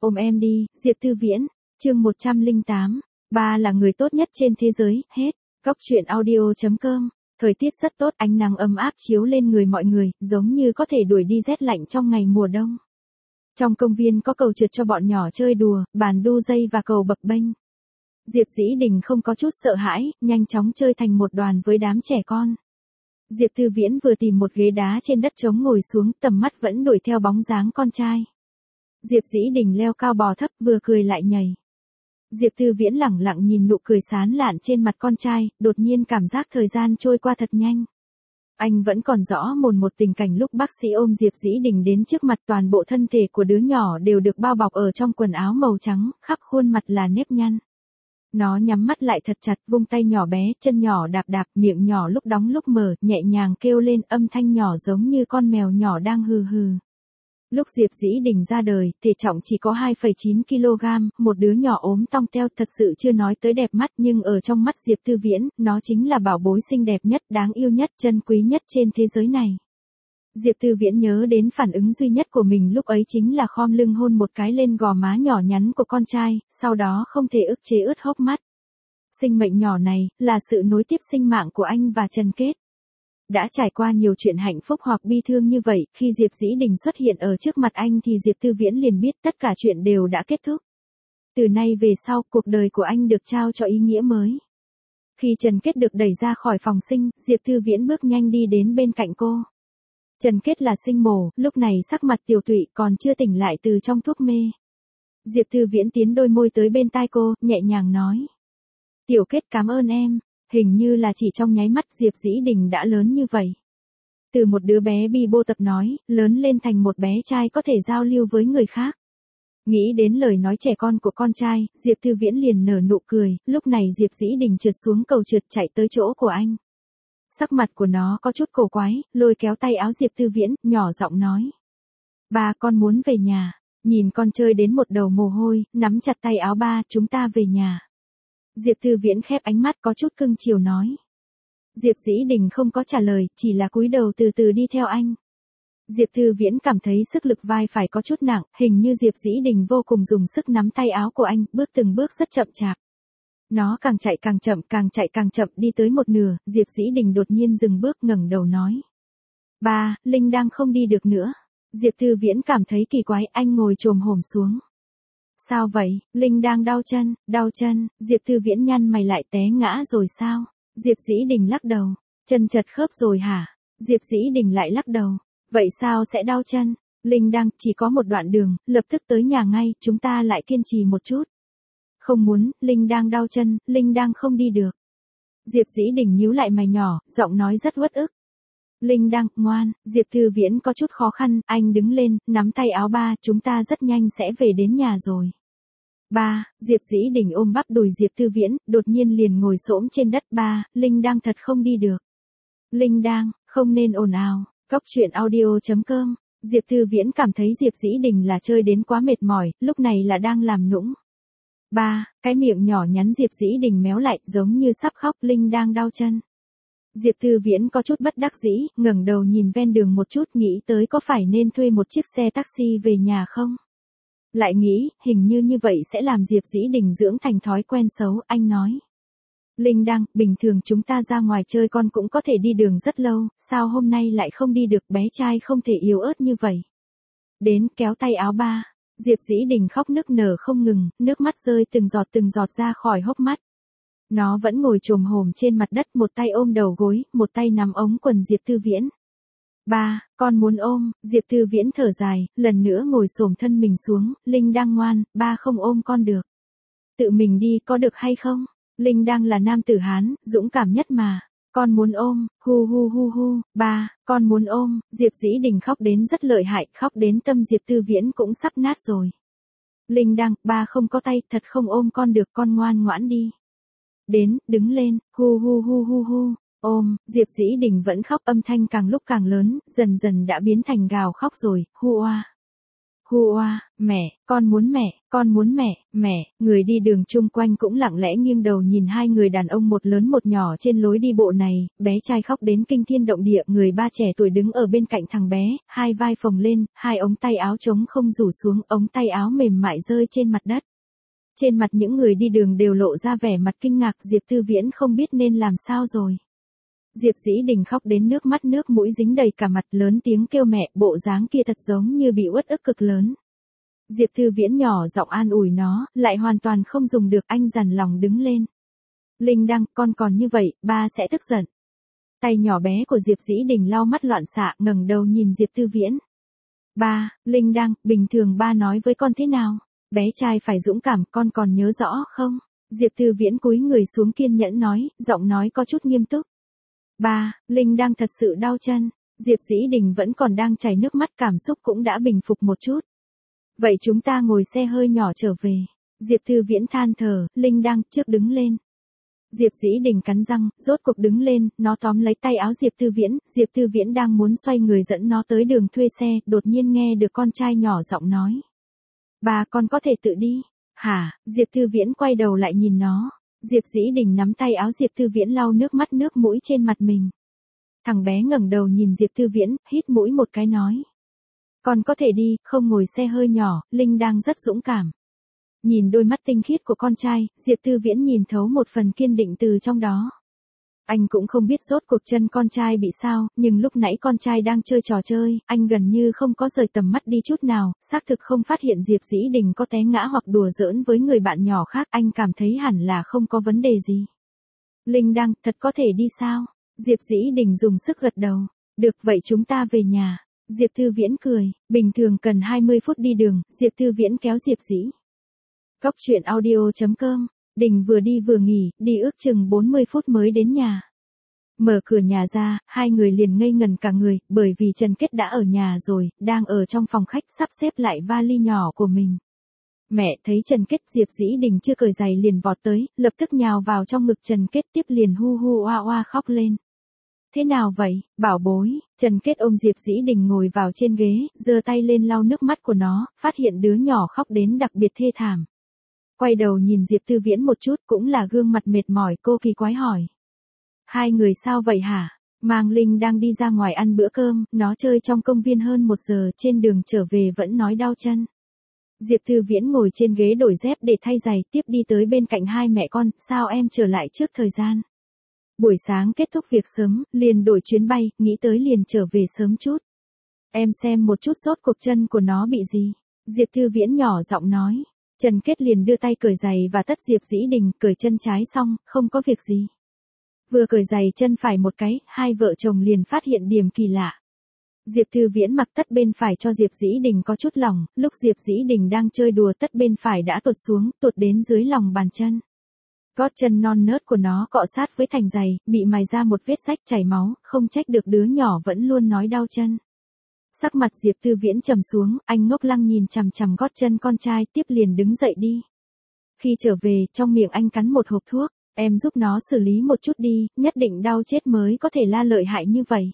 Ôm em đi, Diệp Tư Viễn, chương 108, ba là người tốt nhất trên thế giới, hết. Góc truyện audio.com, thời tiết rất tốt, ánh nắng ấm áp chiếu lên người mọi người, giống như có thể đuổi đi rét lạnh trong ngày mùa đông. Trong công viên có cầu trượt cho bọn nhỏ chơi đùa, bàn đu dây và cầu bập bênh. Diệp Dĩ Đình không có chút sợ hãi, nhanh chóng chơi thành một đoàn với đám trẻ con. Diệp Tư Viễn vừa tìm một ghế đá trên đất trống ngồi xuống, tầm mắt vẫn đuổi theo bóng dáng con trai. Diệp Dĩ Đình leo cao bò thấp, vừa cười lại nhảy. Diệp Tư Viễn lẳng lặng nhìn nụ cười sán lạn trên mặt con trai, đột nhiên cảm giác thời gian trôi qua thật nhanh. Anh vẫn còn rõ mồn một tình cảnh lúc bác sĩ ôm Diệp Dĩ Đình đến trước mặt, toàn bộ thân thể của đứa nhỏ đều được bao bọc ở trong quần áo màu trắng, khắp khuôn mặt là nếp nhăn. Nó nhắm mắt lại thật chặt, vung tay nhỏ bé, chân nhỏ đạp đạp, miệng nhỏ lúc đóng lúc mở, nhẹ nhàng kêu lên, âm thanh nhỏ giống như con mèo nhỏ đang hừ hừ. Lúc Diệp Dĩ Đình ra đời, thể trọng chỉ có 2,9 kg, một đứa nhỏ ốm tong teo, thật sự chưa nói tới đẹp mắt, nhưng ở trong mắt Diệp Tư Viễn, nó chính là bảo bối xinh đẹp nhất, đáng yêu nhất, chân quý nhất trên thế giới này. Diệp Tư Viễn nhớ đến phản ứng duy nhất của mình lúc ấy chính là khom lưng hôn một cái lên gò má nhỏ nhắn của con trai, sau đó không thể ức chế ướt hốc mắt. Sinh mệnh nhỏ này, là sự nối tiếp sinh mạng của anh và Trần Kết. Đã trải qua nhiều chuyện hạnh phúc hoặc bi thương như vậy, khi Diệp Dĩ Đình xuất hiện ở trước mặt anh thì Diệp Tư Viễn liền biết tất cả chuyện đều đã kết thúc. Từ nay về sau, cuộc đời của anh được trao cho ý nghĩa mới. Khi Trần Kết được đẩy ra khỏi phòng sinh, Diệp Tư Viễn bước nhanh đi đến bên cạnh cô. Trần Kết là sinh mổ, lúc này sắc mặt tiều tụy, còn chưa tỉnh lại từ trong thuốc mê. Diệp Tư Viễn tiến đôi môi tới bên tai cô, nhẹ nhàng nói. Tiểu Kết, cảm ơn em. Hình như là chỉ trong nháy mắt Diệp Dĩ Đình đã lớn như vậy. Từ một đứa bé bi bô tập nói, lớn lên thành một bé trai có thể giao lưu với người khác. Nghĩ đến lời nói trẻ con của con trai, Diệp Tư Viễn liền nở nụ cười, lúc này Diệp Dĩ Đình trượt xuống cầu trượt chạy tới chỗ của anh. Sắc mặt của nó có chút cổ quái, lôi kéo tay áo Diệp Tư Viễn, nhỏ giọng nói. Ba, con muốn về nhà. Nhìn con chơi đến một đầu mồ hôi, nắm chặt tay áo ba, chúng ta về nhà. Diệp Tư Viễn khép ánh mắt có chút cưng chiều nói. Diệp Dĩ Đình không có trả lời, chỉ là cúi đầu từ từ đi theo anh. Diệp Tư Viễn cảm thấy sức lực vai phải có chút nặng, hình như Diệp Dĩ Đình vô cùng dùng sức nắm tay áo của anh, bước từng bước rất chậm chạp. Nó càng chạy càng chậm, càng chạy càng chậm, đi tới một nửa, Diệp Dĩ Đình đột nhiên dừng bước, ngẩng đầu nói. Ba, Linh đang không đi được nữa. Diệp Tư Viễn cảm thấy kỳ quái, anh ngồi chồm hổm xuống. Sao vậy, Linh đang đau chân, Diệp Tư Viễn nhăn mày lại, té ngã rồi sao? Diệp Dĩ Đình lắc đầu, chân chật khớp rồi hả? Diệp Dĩ Đình lại lắc đầu, vậy sao sẽ đau chân? Linh đang, chỉ có một đoạn đường, lập tức tới nhà ngay, chúng ta lại kiên trì một chút. Không muốn, Linh đang đau chân, Linh đang không đi được. Diệp Dĩ Đình nhíu lại mày nhỏ, giọng nói rất uất ức. Linh đang, ngoan, Diệp Tư Viễn có chút khó khăn, anh đứng lên, nắm tay áo ba, chúng ta rất nhanh sẽ về đến nhà rồi. Ba, Diệp Dĩ Đình ôm bắp đùi Diệp Tư Viễn, đột nhiên liền ngồi xổm trên đất. Ba, Linh đang thật không đi được. Linh đang, không nên ồn ào. Góc truyện audio.com, Diệp Tư Viễn cảm thấy Diệp Dĩ Đình là chơi đến quá mệt mỏi, lúc này là đang làm nũng. Ba, cái miệng nhỏ nhắn Diệp Dĩ Đình méo lại, giống như sắp khóc. Linh đang đau chân. Diệp Tư Viễn có chút bất đắc dĩ, ngẩng đầu nhìn ven đường một chút, nghĩ tới có phải nên thuê một chiếc xe taxi về nhà không? Lại nghĩ, hình như vậy sẽ làm Diệp Dĩ Đình dưỡng thành thói quen xấu, anh nói. Linh đang, bình thường chúng ta ra ngoài chơi con cũng có thể đi đường rất lâu, sao hôm nay lại không đi được, bé trai không thể yếu ớt như vậy. Đến, kéo tay áo ba. Diệp Dĩ Đình khóc nức nở không ngừng, nước mắt rơi từng giọt ra khỏi hốc mắt. Nó vẫn ngồi chồm hổm trên mặt đất, một tay ôm đầu gối, một tay nắm ống quần Diệp Tư Viễn. Ba, con muốn ôm. Diệp Tư Viễn thở dài, lần nữa ngồi xổm thân mình xuống. Linh đang ngoan, ba không ôm con được. Tự mình đi có được hay không? Linh đang là nam tử Hán, dũng cảm nhất mà. Con muốn ôm, hu hu hu hu, ba, con muốn ôm. Diệp Dĩ Đình khóc đến rất lợi hại, khóc đến tâm Diệp Tư Viễn cũng sắp nát rồi. Linh đang, ba không có tay, thật không ôm con được, con ngoan ngoãn đi. Đến, đứng lên, hu hu hu hu hu, ôm. Diệp Dĩ Đình vẫn khóc, âm thanh càng lúc càng lớn, dần dần đã biến thành gào khóc rồi, hu oa. Hua, mẹ, con muốn mẹ, người đi đường chung quanh cũng lặng lẽ nghiêng đầu nhìn hai người đàn ông một lớn một nhỏ trên lối đi bộ này, bé trai khóc đến kinh thiên động địa, người ba trẻ tuổi đứng ở bên cạnh thằng bé, hai vai phồng lên, hai ống tay áo trống không rủ xuống, ống tay áo mềm mại rơi trên mặt đất. Trên mặt những người đi đường đều lộ ra vẻ mặt kinh ngạc, Diệp Tư Viễn không biết nên làm sao rồi. Diệp Dĩ Đình khóc đến nước mắt nước mũi dính đầy cả mặt, lớn tiếng kêu mẹ, bộ dáng kia thật giống như bị uất ức cực lớn. Diệp Tư Viễn nhỏ giọng an ủi nó, lại hoàn toàn không dùng được, anh dằn lòng đứng lên. Linh Đăng, con còn như vậy, ba sẽ tức giận. Tay nhỏ bé của Diệp Dĩ Đình lau mắt loạn xạ, ngẩng đầu nhìn Diệp Tư Viễn. Ba, Linh Đăng, bình thường ba nói với con thế nào? Bé trai phải dũng cảm, con còn nhớ rõ không? Diệp Tư Viễn cúi người xuống kiên nhẫn nói, giọng nói có chút nghiêm túc. Ba, Linh Đăng thật sự đau chân. Diệp Dĩ Đình vẫn còn đang chảy nước mắt, cảm xúc cũng đã bình phục một chút. Vậy chúng ta ngồi xe hơi nhỏ trở về. Diệp Tư Viễn than thở, Linh Đăng, trước đứng lên. Diệp Dĩ Đình cắn răng, rốt cuộc đứng lên, nó tóm lấy tay áo Diệp Tư Viễn đang muốn xoay người dẫn nó tới đường thuê xe, đột nhiên nghe được con trai nhỏ giọng nói. Ba, con có thể tự đi. Hả? Diệp Tư Viễn quay đầu lại nhìn nó. Diệp Dĩ Đình nắm tay áo Diệp Tư Viễn lau nước mắt nước mũi trên mặt mình. Thằng bé ngẩng đầu nhìn Diệp Tư Viễn, hít mũi một cái nói. Con có thể đi, không ngồi xe hơi nhỏ, Linh đang rất dũng cảm. Nhìn đôi mắt tinh khiết của con trai, Diệp Tư Viễn nhìn thấu một phần kiên định từ trong đó. Anh cũng không biết rốt cuộc chân con trai bị sao, nhưng lúc nãy con trai đang chơi trò chơi, anh gần như không có rời tầm mắt đi chút nào, xác thực không phát hiện Diệp Dĩ Đình có té ngã hoặc đùa giỡn với người bạn nhỏ khác, anh cảm thấy hẳn là không có vấn đề gì. Linh Đăng, thật có thể đi sao? Diệp Dĩ Đình dùng sức gật đầu. Được, vậy chúng ta về nhà. Diệp Tư Viễn cười, bình thường cần 20 phút đi đường, Diệp Tư Viễn kéo Diệp Dĩ. Cóc truyện audio.com. Đình vừa đi vừa nghỉ, đi ước chừng 40 phút mới đến nhà. Mở cửa nhà ra, hai người liền ngây ngần cả người, bởi vì Trần Kết đã ở nhà rồi, đang ở trong phòng khách sắp xếp lại vali nhỏ của mình. Mẹ thấy Trần Kết, Diệp Dĩ Đình chưa cởi giày liền vọt tới, lập tức nhào vào trong ngực Trần Kết, tiếp liền hu hu oa oa khóc lên. Thế nào vậy, bảo bối? Trần Kết ôm Diệp Dĩ Đình ngồi vào trên ghế, giơ tay lên lau nước mắt của nó, phát hiện đứa nhỏ khóc đến đặc biệt thê thảm. Quay đầu nhìn Diệp Tư Viễn một chút, cũng là gương mặt mệt mỏi, cô kỳ quái hỏi. Hai người sao vậy hả? Mang Linh đang đi ra ngoài ăn bữa cơm, nó chơi trong công viên hơn 1 giờ, trên đường trở về vẫn nói đau chân. Diệp Tư Viễn ngồi trên ghế đổi dép để thay giày, tiếp đi tới bên cạnh hai mẹ con, sao em trở lại trước thời gian? Buổi sáng kết thúc việc sớm, liền đổi chuyến bay, nghĩ tới liền trở về sớm chút. Em xem một chút rốt cuộc chân của nó bị gì? Diệp Tư Viễn nhỏ giọng nói. Trần Kết liền đưa tay cởi giày và tất Diệp Dĩ Đình, cởi chân trái xong, không có việc gì. Vừa cởi giày chân phải một cái, hai vợ chồng liền phát hiện điểm kỳ lạ. Diệp Tư Viễn mặc tất bên phải cho Diệp Dĩ Đình có chút lòng, lúc Diệp Dĩ Đình đang chơi đùa tất bên phải đã tuột xuống, tuột đến dưới lòng bàn chân. Gót chân non nớt của nó cọ sát với thành giày, bị mài ra một vết rách chảy máu, không trách được đứa nhỏ vẫn luôn nói đau chân. Sắc mặt Diệp Tư Viễn trầm xuống, anh ngốc lăng nhìn chằm chằm gót chân con trai, tiếp liền đứng dậy đi. Khi trở về, trong miệng anh cắn một hộp thuốc, em giúp nó xử lý một chút đi, nhất định đau chết mới có thể la lợi hại như vậy.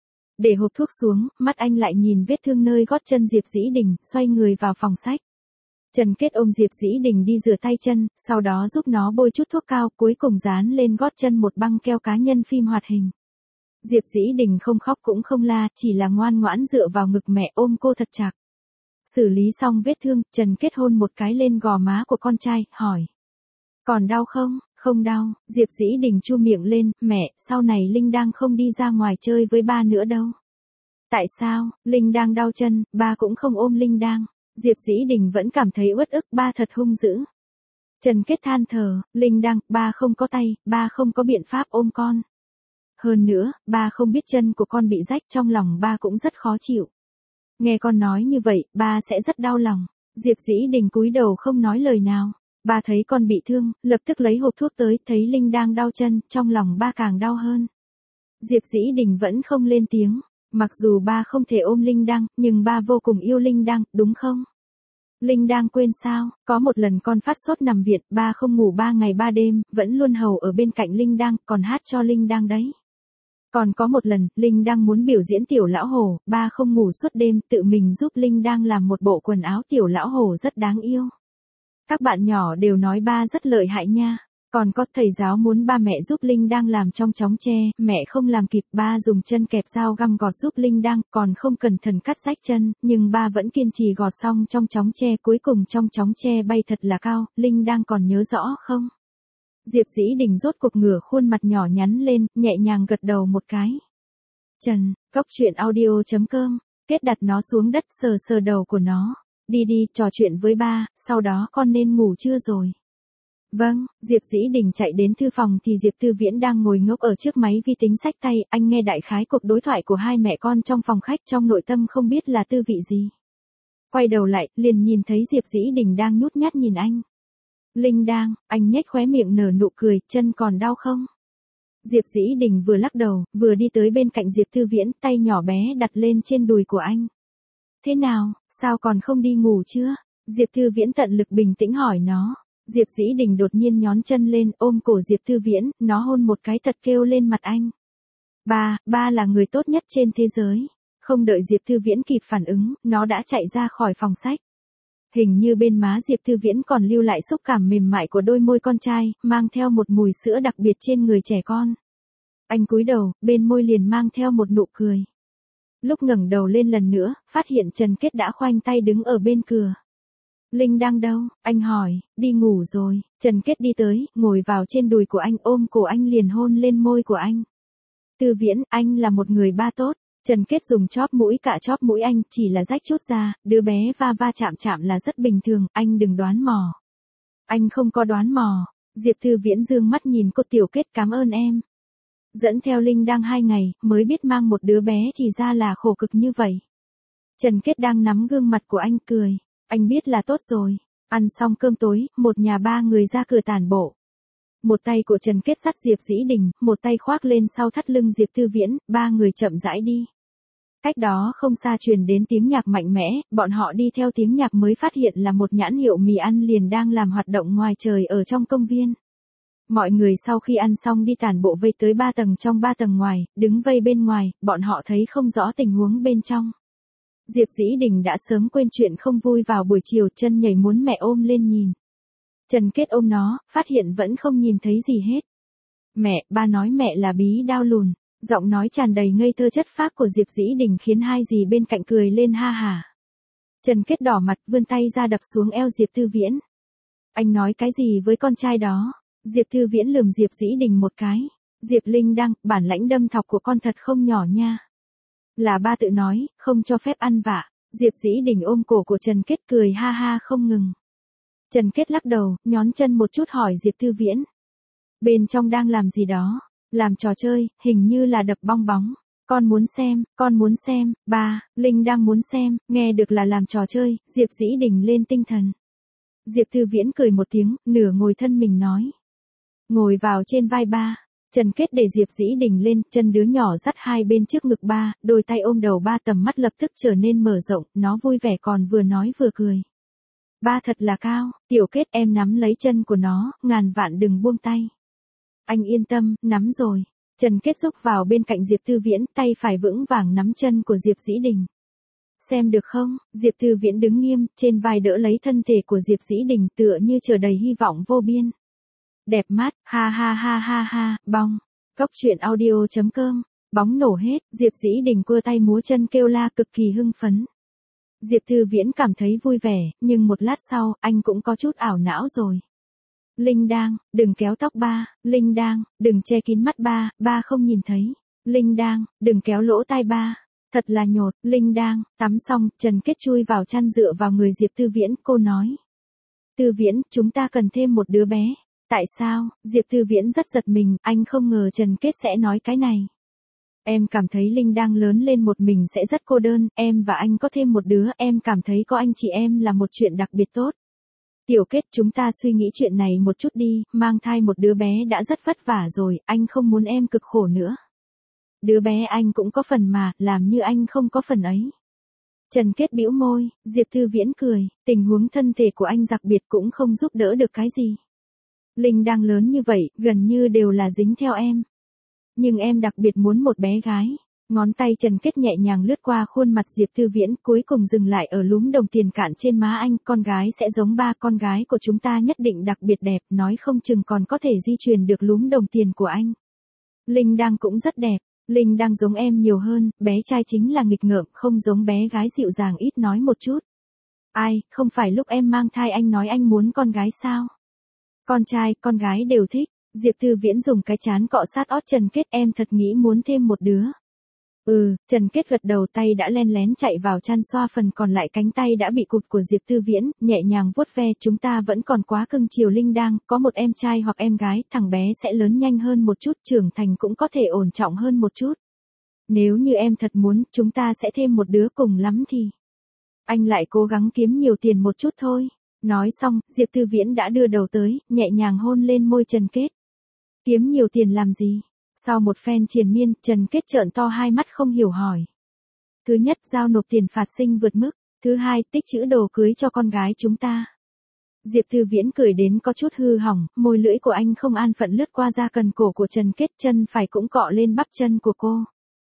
Để hộp thuốc xuống, mắt anh lại nhìn vết thương nơi gót chân Diệp Dĩ Đình, xoay người vào phòng sách. Trần Kết ôm Diệp Dĩ Đình đi rửa tay chân, sau đó giúp nó bôi chút thuốc cao, cuối cùng dán lên gót chân một băng keo cá nhân phim hoạt hình. Diệp Dĩ Đình không khóc cũng không la, chỉ là ngoan ngoãn dựa vào ngực mẹ ôm cô thật chặt. Xử lý xong vết thương, Trần Kết hôn một cái lên gò má của con trai, hỏi. Còn đau không? Không đau, Diệp Dĩ Đình chu miệng lên, mẹ, sau này Linh đang không đi ra ngoài chơi với ba nữa đâu. Tại sao? Linh đang đau chân, ba cũng không ôm Linh đang. Diệp Dĩ Đình vẫn cảm thấy uất ức, ba thật hung dữ. Trần Kết than thở, Linh đang, ba không có tay, ba không có biện pháp ôm con. Hơn nữa, ba không biết chân của con bị rách, trong lòng ba cũng rất khó chịu. Nghe con nói như vậy, ba sẽ rất đau lòng. Diệp Dĩ Đình cúi đầu không nói lời nào. Ba thấy con bị thương, lập tức lấy hộp thuốc tới, thấy Linh đang đau chân, trong lòng ba càng đau hơn. Diệp Dĩ Đình vẫn không lên tiếng. Mặc dù ba không thể ôm Linh Đăng, nhưng ba vô cùng yêu Linh Đăng, đúng không? Linh Đăng quên sao, có một lần con phát sốt nằm viện, ba không ngủ 3 ngày 3 đêm, vẫn luôn hầu ở bên cạnh Linh Đăng, còn hát cho Linh Đăng đấy. Còn có một lần, Linh đang muốn biểu diễn tiểu lão hổ, ba không ngủ suốt đêm, tự mình giúp Linh đang làm một bộ quần áo tiểu lão hổ rất đáng yêu. Các bạn nhỏ đều nói ba rất lợi hại nha. Còn có thầy giáo muốn ba mẹ giúp Linh đang làm trong chóng tre, mẹ không làm kịp, ba dùng chân kẹp dao găm gọt giúp Linh đang, còn không cẩn thận cắt rách chân, nhưng ba vẫn kiên trì gọt xong trong chóng tre, cuối cùng trong chóng tre bay thật là cao, Linh đang còn nhớ rõ không? Diệp Dĩ Đình rốt cuộc ngửa khuôn mặt nhỏ nhắn lên, nhẹ nhàng gật đầu một cái. Trần, Cốc Truyện Audio.com, Kết đặt nó xuống đất sờ sờ đầu của nó. Đi đi, trò chuyện với ba, sau đó con nên ngủ chưa rồi? Vâng, Diệp Dĩ Đình chạy đến thư phòng thì Diệp Tư Viễn đang ngồi ngốc ở trước máy vi tính xách tay, anh nghe đại khái cuộc đối thoại của hai mẹ con trong phòng khách, trong nội tâm không biết là tư vị gì. Quay đầu lại, liền nhìn thấy Diệp Dĩ Đình đang nhút nhát nhìn anh. Linh đang, anh nhếch khóe miệng nở nụ cười, chân còn đau không? Diệp Dĩ Đình vừa lắc đầu, vừa đi tới bên cạnh Diệp Tư Viễn, tay nhỏ bé đặt lên trên đùi của anh. Thế nào, sao còn không đi ngủ chưa? Diệp Tư Viễn tận lực bình tĩnh hỏi nó. Diệp Dĩ Đình đột nhiên nhón chân lên, ôm cổ Diệp Tư Viễn, nó hôn một cái thật kêu lên mặt anh. Ba là người tốt nhất trên thế giới. Không đợi Diệp Tư Viễn kịp phản ứng, nó đã chạy ra khỏi phòng sách. Hình như bên má Diệp Tư Viễn còn lưu lại xúc cảm mềm mại của đôi môi con trai, mang theo một mùi sữa đặc biệt trên người trẻ con. Anh cúi đầu, bên môi liền mang theo một nụ cười. Lúc ngẩng đầu lên lần nữa, phát hiện Trần Kết đã khoanh tay đứng ở bên cửa. Linh đang đâu? Anh hỏi, đi ngủ rồi. Trần Kết đi tới, ngồi vào trên đùi của anh, ôm cổ anh liền hôn lên môi của anh. Tư Viễn, anh là một người ba tốt. Trần Kết dùng chóp mũi cạ chóp mũi anh, chỉ là rách chút ra, đứa bé va chạm là rất bình thường, anh đừng đoán mò. Anh không có đoán mò. Diệp Tư Viễn dương mắt nhìn cô Tiểu Kết, cảm ơn em. Dẫn theo Linh đang 2 ngày, mới biết mang một đứa bé thì ra là khổ cực như vậy. Trần Kết đang nắm gương mặt của anh cười. Anh biết là tốt rồi. Ăn xong cơm tối, một nhà ba người ra cửa tản bộ. Một tay của Trần Kết dắt Diệp Dĩ Đình, một tay khoác lên sau thắt lưng Diệp Tư Viễn, ba người chậm rãi đi. Cách đó không xa truyền đến tiếng nhạc mạnh mẽ, bọn họ đi theo tiếng nhạc mới phát hiện là một nhãn hiệu mì ăn liền đang làm hoạt động ngoài trời ở trong công viên. Mọi người sau khi ăn xong đi tản bộ vây tới 3 tầng trong 3 tầng ngoài, đứng vây bên ngoài, bọn họ thấy không rõ tình huống bên trong. Diệp Dĩ Đình đã sớm quên chuyện không vui vào buổi chiều, chân nhảy muốn mẹ ôm lên nhìn. Trần Kết ôm nó, phát hiện vẫn không nhìn thấy gì hết. Mẹ, ba nói mẹ là bí đao lùn. Giọng nói tràn đầy ngây thơ chất phác của Diệp Dĩ Đình khiến hai dì bên cạnh cười lên ha hả. Trần Kết đỏ mặt vươn tay ra đập xuống eo Diệp Tư Viễn. Anh nói cái gì với con trai đó? Diệp Tư Viễn lườm Diệp Dĩ Đình một cái. Diệp Linh đang, bản lãnh đâm thọc của con thật không nhỏ nha. Là ba tự nói, không cho phép ăn vạ. Diệp Dĩ Đình ôm cổ của Trần Kết cười ha ha không ngừng. Trần Kết lắc đầu, nhón chân một chút hỏi Diệp Tư Viễn. Bên trong đang làm gì đó? Làm trò chơi, hình như là đập bong bóng. Con muốn xem, ba, Linh đang muốn xem, nghe được là làm trò chơi, Diệp Dĩ Đình lên tinh thần. Diệp Tư Viễn cười một tiếng, nửa ngồi thân mình nói. Ngồi vào trên vai ba. Trần Kết để Diệp Dĩ Đình lên, chân đứa nhỏ dắt hai bên trước ngực ba, đôi tay ôm đầu ba, tầm mắt lập tức trở nên mở rộng, nó vui vẻ còn vừa nói vừa cười. Ba thật là cao, Tiểu Kết em nắm lấy chân của nó, ngàn vạn đừng buông tay. Anh yên tâm, nắm rồi. Trần Kết xúc vào bên cạnh Diệp Tư Viễn, tay phải vững vàng nắm chân của Diệp Dĩ Đình. Xem được không? Diệp Tư Viễn đứng nghiêm, trên vai đỡ lấy thân thể của Diệp Dĩ Đình tựa như chờ đầy hy vọng vô biên. Đẹp mắt, ha ha ha ha ha, bong. Cốc Truyện Audio.com, bóng nổ hết, Diệp Dĩ Đình cua tay múa chân kêu la cực kỳ hưng phấn. Diệp Tư Viễn cảm thấy vui vẻ, nhưng một lát sau, anh cũng có chút ảo não rồi. Linh đang, đừng kéo tóc ba, Linh đang, đừng che kín mắt ba, ba không nhìn thấy. Linh đang, đừng kéo lỗ tai ba. Thật là nhột, Linh đang, tắm xong, Trần Kết chui vào chăn dựa vào người Diệp Tư Viễn, cô nói. Tư Viễn, chúng ta cần thêm một đứa bé. Tại sao? Diệp Tư Viễn rất giật mình, anh không ngờ Trần Kết sẽ nói cái này. Em cảm thấy Linh đang lớn lên một mình sẽ rất cô đơn, em và anh có thêm một đứa, em cảm thấy có anh chị em là một chuyện đặc biệt tốt. Tiểu Kết, chúng ta suy nghĩ chuyện này một chút đi, mang thai một đứa bé đã rất vất vả rồi, anh không muốn em cực khổ nữa. Đứa bé anh cũng có phần mà, làm như anh không có phần ấy. Trần Kết bĩu môi, Diệp Tư Viễn cười, tình huống thân thể của anh đặc biệt cũng không giúp đỡ được cái gì. Linh đang lớn như vậy, gần như đều là dính theo em. Nhưng em đặc biệt muốn một bé gái. Ngón tay Trần Kết nhẹ nhàng lướt qua khuôn mặt Diệp Tư Viễn, cuối cùng dừng lại ở lúm đồng tiền cạn trên má anh. Con gái sẽ giống ba, con gái của chúng ta nhất định đặc biệt đẹp, nói không chừng còn có thể di truyền được lúm đồng tiền của anh. Linh Đang cũng rất đẹp. Linh Đang giống em nhiều hơn, bé trai chính là nghịch ngợm, không giống bé gái dịu dàng ít nói một chút. Ai, không phải lúc em mang thai anh nói anh muốn con gái sao? Con trai, con gái đều thích. Diệp Tư Viễn dùng cái trán cọ sát ót Trần Kết, em thật nghĩ muốn thêm một đứa. Trần Kết gật đầu, tay đã len lén chạy vào chăn xoa phần còn lại cánh tay đã bị cụt của Diệp Tư Viễn, nhẹ nhàng vuốt ve. Chúng ta vẫn còn quá cưng chiều Linh Đang, có một em trai hoặc em gái, thằng bé sẽ lớn nhanh hơn một chút, trưởng thành cũng có thể ổn trọng hơn một chút. Nếu như em thật muốn, chúng ta sẽ thêm một đứa, cùng lắm thì anh lại cố gắng kiếm nhiều tiền một chút thôi. Nói xong, Diệp Tư Viễn đã đưa đầu tới, nhẹ nhàng hôn lên môi Trần Kết. Kiếm nhiều tiền làm gì? Sau một phen triền miên, Trần Kết trợn to hai mắt không hiểu hỏi. Thứ nhất, giao nộp tiền phạt sinh vượt mức. Thứ hai, tích trữ đồ cưới cho con gái chúng ta. Diệp Tư Viễn cười đến có chút hư hỏng, môi lưỡi của anh không an phận lướt qua da cần cổ của Trần Kết, chân phải cũng cọ lên bắp chân của cô.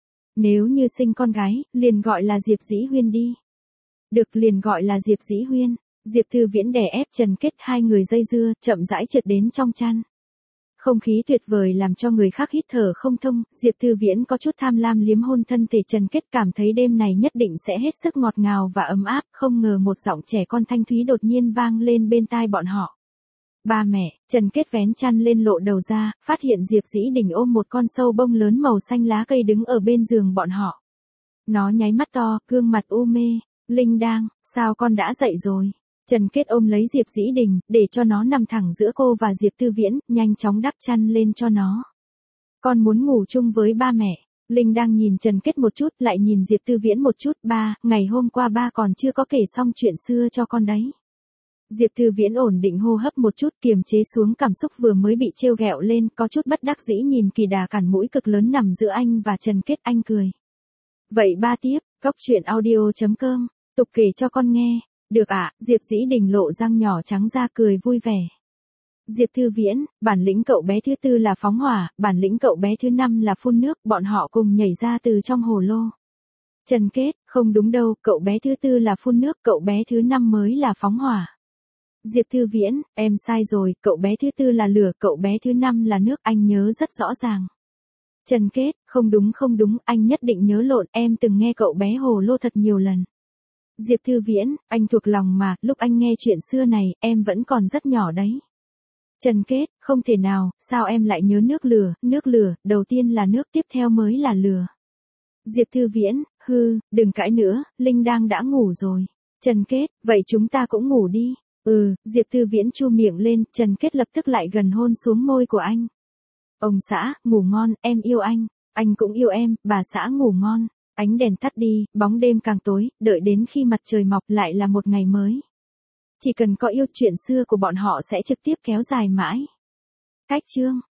Nếu như sinh con gái, liền gọi là Diệp Dĩ Huyên đi. Được, liền gọi là Diệp Dĩ Huyên. Diệp Tư Viễn đè ép Trần Kết, hai người dây dưa, chậm rãi trượt đến trong chăn. Không khí tuyệt vời làm cho người khác hít thở không thông, Diệp Tư Viễn có chút tham lam liếm hôn thân thể Trần Kết, cảm thấy đêm này nhất định sẽ hết sức ngọt ngào và ấm áp, không ngờ một giọng trẻ con thanh thúy đột nhiên vang lên bên tai bọn họ. Ba mẹ. Trần Kết vén chăn lên lộ đầu ra, phát hiện Diệp Dĩ Đình ôm một con sâu bông lớn màu xanh lá cây đứng ở bên giường bọn họ. Nó nháy mắt to, gương mặt u mê. Linh Đang, sao con đã dậy rồi? Trần Kết ôm lấy Diệp Dĩ Đình, để cho nó nằm thẳng giữa cô và Diệp Tư Viễn, nhanh chóng đắp chăn lên cho nó. Con muốn ngủ chung với ba mẹ. Linh Đang nhìn Trần Kết một chút, lại nhìn Diệp Tư Viễn một chút. Ba, ngày hôm qua ba còn chưa có kể xong chuyện xưa cho con đấy. Diệp Tư Viễn ổn định hô hấp một chút, kiềm chế xuống cảm xúc vừa mới bị trêu ghẹo lên, có chút bất đắc dĩ nhìn kỳ đà cản mũi cực lớn nằm giữa anh và Trần Kết, anh cười. Vậy ba tiếp, goctruyện audio.com, tục kể cho con nghe. Được ạ, Diệp Dĩ Đình lộ răng nhỏ trắng ra cười vui vẻ. Diệp Tư Viễn, bản lĩnh cậu bé thứ tư là phóng hỏa, bản lĩnh cậu bé thứ năm là phun nước, bọn họ cùng nhảy ra từ trong hồ lô. Trần Kết, không đúng đâu, cậu bé thứ tư là phun nước, cậu bé thứ năm mới là phóng hỏa. Diệp Tư Viễn, em sai rồi, cậu bé thứ tư là lửa, cậu bé thứ năm là nước, anh nhớ rất rõ ràng. Trần Kết, không đúng, anh nhất định nhớ lộn, em từng nghe cậu bé hồ lô thật nhiều lần. Diệp Tư Viễn, anh thuộc lòng mà, lúc anh nghe chuyện xưa này, em vẫn còn rất nhỏ đấy. Trần Kết, không thể nào, sao em lại nhớ nước lửa, đầu tiên là nước, tiếp theo mới là lửa. Diệp Tư Viễn, đừng cãi nữa, Linh Đang đã ngủ rồi. Trần Kết, vậy chúng ta cũng ngủ đi. Diệp Tư Viễn chu miệng lên, Trần Kết lập tức lại gần hôn xuống môi của anh. Ông xã, ngủ ngon, em yêu anh cũng yêu em, bà xã ngủ ngon. Ánh đèn tắt đi, bóng đêm càng tối, đợi đến khi mặt trời mọc lại là một ngày mới. Chỉ cần có yêu, chuyện xưa của bọn họ sẽ trực tiếp kéo dài mãi. Cách chương